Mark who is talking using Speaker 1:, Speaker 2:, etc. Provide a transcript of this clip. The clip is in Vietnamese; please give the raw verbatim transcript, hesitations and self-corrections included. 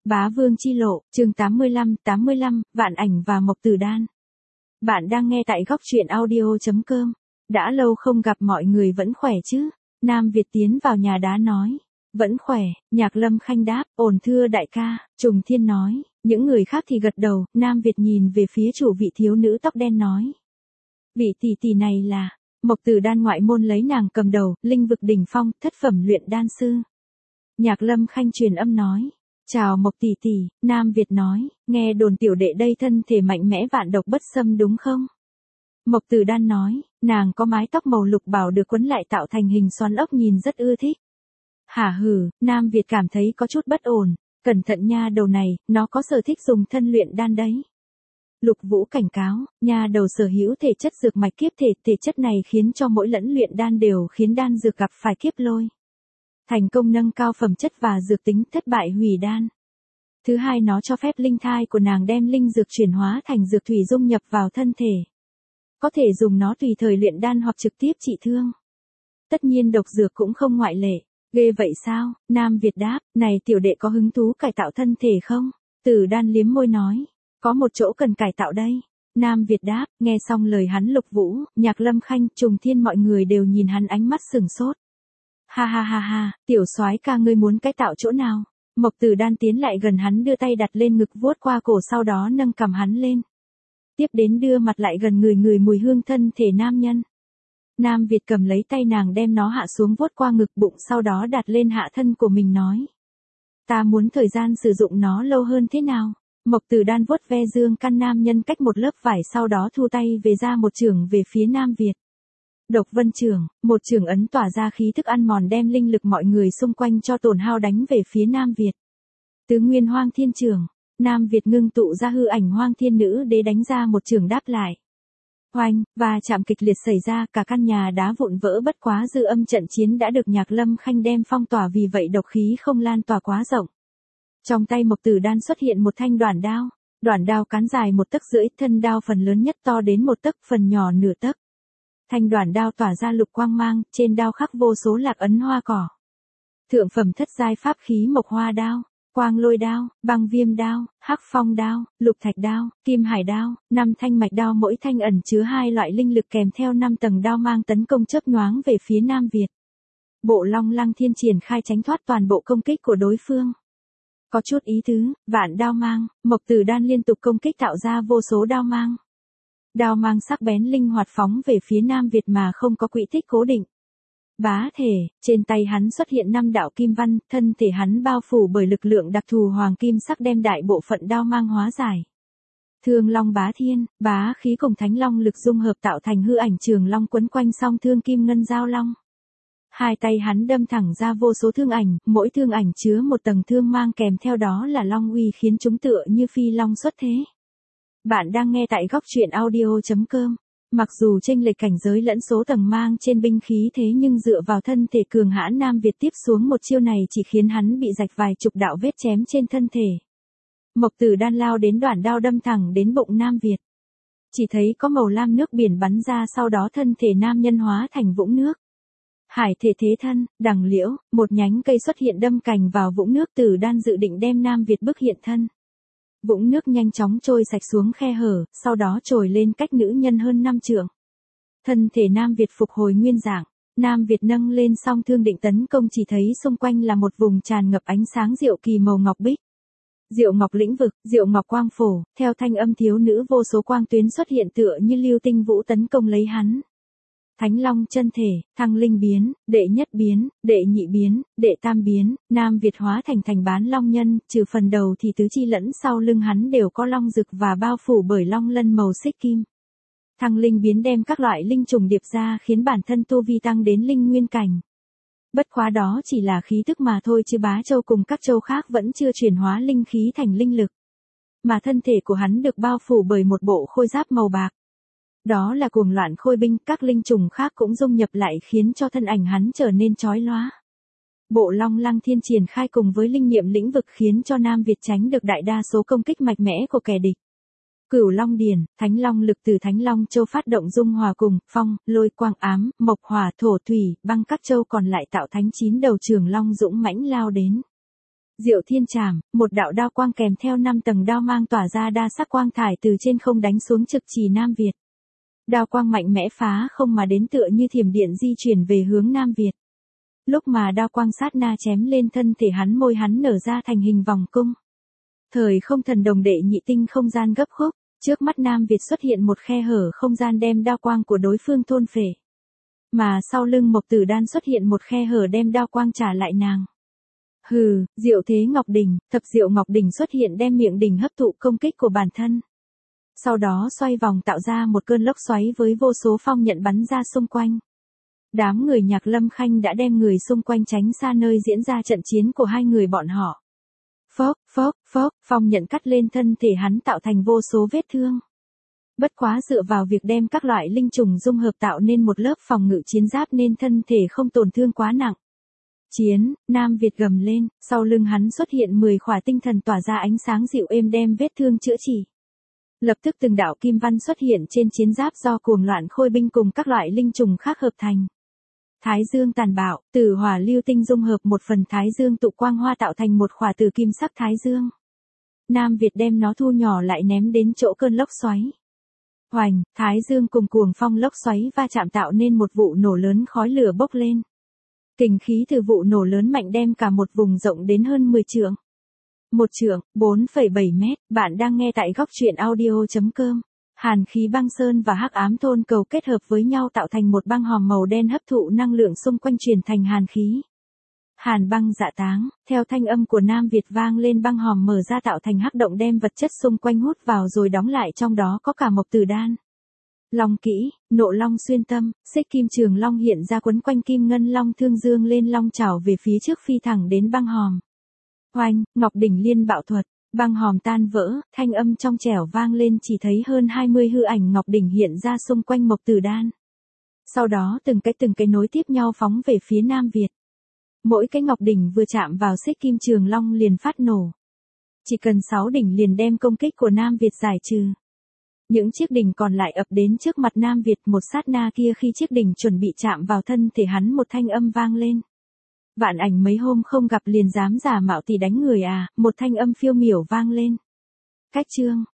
Speaker 1: Bá Vương chi lộ, chương tám mươi lăm, tám mươi lăm, Vạn Ảnh và Mộc Tử Đan. Bạn đang nghe tại góc truyện audio chấm com. Đã lâu không gặp, mọi người vẫn khỏe chứ? Nam Việt tiến vào nhà đá nói. Vẫn khỏe, Nhạc Lâm Khanh đáp, ổn thưa đại ca. Trùng Thiên nói. Những người khác thì gật đầu. Nam Việt nhìn về phía chủ vị thiếu nữ tóc đen nói. Vị tỷ tỷ này là Mộc Tử Đan, ngoại môn lấy nàng cầm đầu, linh vực đỉnh phong, thất phẩm luyện đan sư. Nhạc Lâm Khanh truyền âm nói. Chào Mộc tỷ tỷ. Nam Việt nói, nghe đồn tiểu đệ đây thân thể mạnh mẽ, vạn độc bất xâm đúng không? Mộc Tử Đan nói, nàng có mái tóc màu lục bảo được quấn lại tạo thành hình xoắn ốc, nhìn rất ưa thích. Hả hừ, Nam Việt cảm thấy có chút bất ổn, cẩn thận nha đầu này, nó có sở thích dùng thân luyện đan đấy. Lục Vũ cảnh cáo, nha đầu sở hữu thể chất dược mạch kiếp thể, thể chất này khiến cho mỗi lẫn luyện đan đều khiến đan dược gặp phải kiếp lôi. Thành công nâng cao phẩm chất và dược tính, thất bại hủy đan. Thứ hai, nó cho phép linh thai của nàng đem linh dược chuyển hóa thành dược thủy dung nhập vào thân thể. Có thể dùng nó tùy thời luyện đan hoặc trực tiếp trị thương. Tất nhiên độc dược cũng không ngoại lệ. Ghê vậy sao? Nam Việt đáp, này tiểu đệ có hứng thú cải tạo thân thể không? Tử Đan liếm môi nói, có một chỗ cần cải tạo đây. Nam Việt đáp, nghe xong lời hắn, Lục Vũ, Nhạc Lâm Khanh, Trùng Thiên mọi người đều nhìn hắn ánh mắt sừng sốt. Ha ha ha ha, tiểu soái ca, ngươi muốn cải tạo chỗ nào? Mộc Tử Đan tiến lại gần hắn, đưa tay đặt lên ngực vuốt qua cổ, sau đó nâng cằm hắn lên. Tiếp đến đưa mặt lại gần người người mùi hương thân thể nam nhân. Nam Việt cầm lấy tay nàng, đem nó hạ xuống vuốt qua ngực bụng, sau đó đặt lên hạ thân của mình nói. Ta muốn thời gian sử dụng nó lâu hơn thế nào? Mộc Tử Đan vuốt ve dương căn nam nhân cách một lớp vải, sau đó thu tay về ra một chưởng về phía Nam Việt. Độc Vân Chưởng, một chưởng ấn tỏa ra khí thức ăn mòn, đem linh lực mọi người xung quanh cho tổn hao, đánh về phía Nam Việt. Tứ Nguyên Hoang Thiên Chưởng, Nam Việt ngưng tụ ra hư ảnh Hoang Thiên Nữ Đế đánh ra một chưởng đáp lại. Oanh, và chạm kịch liệt xảy ra, cả căn nhà đá vụn vỡ, bất quá dư âm trận chiến đã được Nhạc Lâm Khanh đem phong tỏa, vì vậy độc khí không lan tỏa quá rộng. Trong tay Mộc Tử Đan xuất hiện một thanh đoản đao, đoản đao cán dài một tấc rưỡi, thân đao phần lớn nhất to đến một tấc, phần nhỏ nửa tấc. Thanh đoản đao tỏa ra lục quang mang, trên đao khắc vô số lạc ấn hoa cỏ. Thượng phẩm thất giai pháp khí Mộc Hoa đao, Quang Lôi đao, Băng Viêm đao, Hắc Phong đao, Lục Thạch đao, Kim Hải đao, năm thanh mạch đao, mỗi thanh ẩn chứa hai loại linh lực, kèm theo năm tầng đao mang tấn công chớp nhoáng về phía Nam Việt. Bộ Long Lăng Thiên triển khai tránh thoát toàn bộ công kích của đối phương. Có chút ý tứ, vạn đao mang, Mộc Tử Đan liên tục công kích tạo ra vô số đao mang. Đao mang sắc bén linh hoạt phóng về phía Nam Việt mà không có quỹ tích cố định. Bá thể, trên tay hắn xuất hiện năm đạo kim văn, thân thể hắn bao phủ bởi lực lượng đặc thù hoàng kim sắc, đem đại bộ phận đao mang hóa giải. Thương Long Bá Thiên, bá khí cùng thánh long lực dung hợp tạo thành hư ảnh trường long quấn quanh song thương kim ngân giao long. Hai tay hắn đâm thẳng ra vô số thương ảnh, mỗi thương ảnh chứa một tầng thương mang, kèm theo đó là long uy, khiến chúng tựa như phi long xuất thế. Bạn đang nghe tại góc truyện audio chấm com. Mặc dù chênh lệch cảnh giới lẫn số tầng mang trên binh khí, thế nhưng dựa vào thân thể cường hãn, Nam Việt tiếp xuống một chiêu này chỉ khiến hắn bị rạch vài chục đạo vết chém trên thân thể. Mộc Tử Đan lao đến, đoản đao đâm thẳng đến bụng Nam Việt. Chỉ thấy có màu lam nước biển bắn ra, sau đó thân thể nam nhân hóa thành vũng nước. Hải thể thế thân, đằng liễu, một nhánh cây xuất hiện đâm cành vào vũng nước. Tử Đan dự định đem Nam Việt bức hiện thân. Vũng nước nhanh chóng trôi sạch xuống khe hở, sau đó trồi lên cách nữ nhân hơn năm trượng. Thân thể Nam Việt phục hồi nguyên dạng, Nam Việt nâng lên song thương định tấn công, chỉ thấy xung quanh là một vùng tràn ngập ánh sáng diệu kỳ màu ngọc bích. Diệu ngọc lĩnh vực, diệu ngọc quang phổ, theo thanh âm thiếu nữ, vô số quang tuyến xuất hiện tựa như lưu tinh vũ tấn công lấy hắn. Thánh Long chân thể, Thăng Linh biến, đệ nhất biến, đệ nhị biến, đệ tam biến, Nam Việt hóa thành thành bán long nhân, trừ phần đầu thì tứ chi lẫn sau lưng hắn đều có long rực và bao phủ bởi long lân màu xích kim. Thăng Linh biến đem các loại linh trùng điệp ra, khiến bản thân tu vi tăng đến linh nguyên cảnh. Bất quá đó chỉ là khí tức mà thôi, chứ Bá Châu cùng các châu khác vẫn chưa chuyển hóa linh khí thành linh lực. Mà thân thể của hắn được bao phủ bởi một bộ khôi giáp màu bạc. Đó là cuồng loạn khôi binh, các linh trùng khác cũng dung nhập lại, khiến cho thân ảnh hắn trở nên chói lóa. Bộ Long Lăng Thiên triển khai cùng với linh nghiệm lĩnh vực, khiến cho Nam Việt tránh được đại đa số công kích mạnh mẽ của kẻ địch. Cửu Long Điển, Thánh Long lực từ Thánh Long Châu phát động dung hòa cùng phong, lôi, quang, ám, mộc, hỏa, thổ, thủy, băng các châu còn lại tạo thành chín đầu trường long dũng mãnh lao đến. Diệu Thiên Trảm, một đạo đao quang kèm theo năm tầng đao mang tỏa ra đa sắc quang thải từ trên không đánh xuống trực trì Nam Việt. Đao quang mạnh mẽ phá không mà đến tựa như thiểm điện di chuyển về hướng Nam Việt. Lúc mà đao quang sát na chém lên thân thể hắn, môi hắn nở ra thành hình vòng cung. Thời không thần đồng đệ nhị tinh không gian gấp khúc, trước mắt Nam Việt xuất hiện một khe hở không gian đem đao quang của đối phương thôn phệ. Mà sau lưng Mộc Tử Đan xuất hiện một khe hở đem đao quang trả lại nàng. Hừ, Diệu Thế Ngọc Đỉnh, Thập Diệu Ngọc Đỉnh xuất hiện đem miệng đỉnh hấp thụ công kích của bản thân. Sau đó xoay vòng tạo ra một cơn lốc xoáy với vô số phong nhận bắn ra xung quanh. Đám người Nhạc Lâm Khanh đã đem người xung quanh tránh xa nơi diễn ra trận chiến của hai người bọn họ. Phốc, phốc, phốc, phong nhận cắt lên thân thể hắn tạo thành vô số vết thương. Bất quá dựa vào việc đem các loại linh trùng dung hợp tạo nên một lớp phòng ngự chiến giáp nên thân thể không tổn thương quá nặng. Chiến, Nam Việt gầm lên, sau lưng hắn xuất hiện mười khỏa tinh thần tỏa ra ánh sáng dịu êm đem vết thương chữa trị. Lập tức từng đạo kim văn xuất hiện trên chiến giáp do cuồng loạn khôi binh cùng các loại linh trùng khác hợp thành. Thái dương tàn bạo, tử hỏa lưu tinh dung hợp một phần thái dương tụ quang hoa tạo thành một khỏa tử kim sắc thái dương. Nam Việt đem nó thu nhỏ lại ném đến chỗ cơn lốc xoáy. Hoành, thái dương cùng cuồng phong lốc xoáy va chạm tạo nên một vụ nổ lớn, khói lửa bốc lên. Kình khí từ vụ nổ lớn mạnh đem cả một vùng rộng đến hơn mười trượng. Một trượng, bốn phẩy bảy mét, bạn đang nghe tại góc truyện audio chấm com. Hàn khí băng sơn và hắc ám thôn cầu kết hợp với nhau tạo thành một băng hòm màu đen hấp thụ năng lượng xung quanh truyền thành hàn khí. Hàn băng dạ táng, theo thanh âm của Nam Việt vang lên, băng hòm mở ra tạo thành hắc động đem vật chất xung quanh hút vào rồi đóng lại, trong đó có cả Mộc Tử Đan. Long kỹ, nộ long xuyên tâm, xích kim trường long hiện ra quấn quanh kim ngân long thương dương lên long chảo về phía trước phi thẳng đến băng hòm. Oanh, Ngọc Đỉnh liên bạo thuật, băng hòm tan vỡ, thanh âm trong trẻo vang lên, chỉ thấy hơn hai mươi hư ảnh Ngọc Đỉnh hiện ra xung quanh Mộc Tử Đan. Sau đó từng cái từng cái nối tiếp nhau phóng về phía Nam Việt. Mỗi cái Ngọc Đỉnh vừa chạm vào xích kim trường long liền phát nổ. Chỉ cần sáu đỉnh liền đem công kích của Nam Việt giải trừ. Những chiếc đỉnh còn lại ập đến trước mặt Nam Việt, một sát na kia khi chiếc đỉnh chuẩn bị chạm vào thân thể hắn, một thanh âm vang lên. Vạn Ảnh mấy hôm không gặp liền dám giả mạo thì đánh người à, một thanh âm phiêu miểu vang lên. Cách chương,